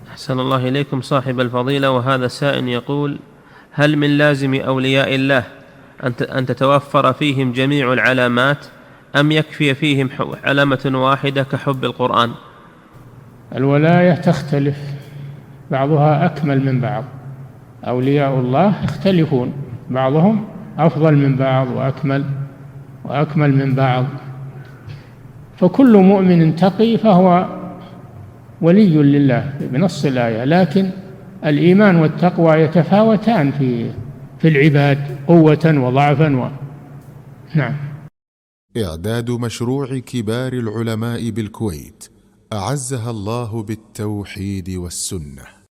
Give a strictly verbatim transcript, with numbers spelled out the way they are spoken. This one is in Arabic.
أحسن الله إليكم صاحب الفضيلة. وهذا سائل يقول: هل من لازم أولياء الله أن تتوفر فيهم جميع العلامات، أم يكفي فيهم علامة واحدة كحب القرآن؟ الولاية تختلف، بعضها أكمل من بعض. أولياء الله يختلفون، بعضهم أفضل من بعض وأكمل وأكمل من بعض، فكل مؤمن تقي فهو ولي لله بنص الآية، لكن الإيمان والتقوى يتفاوتان في في العباد قوة وضعفا و... نعم. إعداد مشروع كبار العلماء بالكويت أعزها الله بالتوحيد والسنة.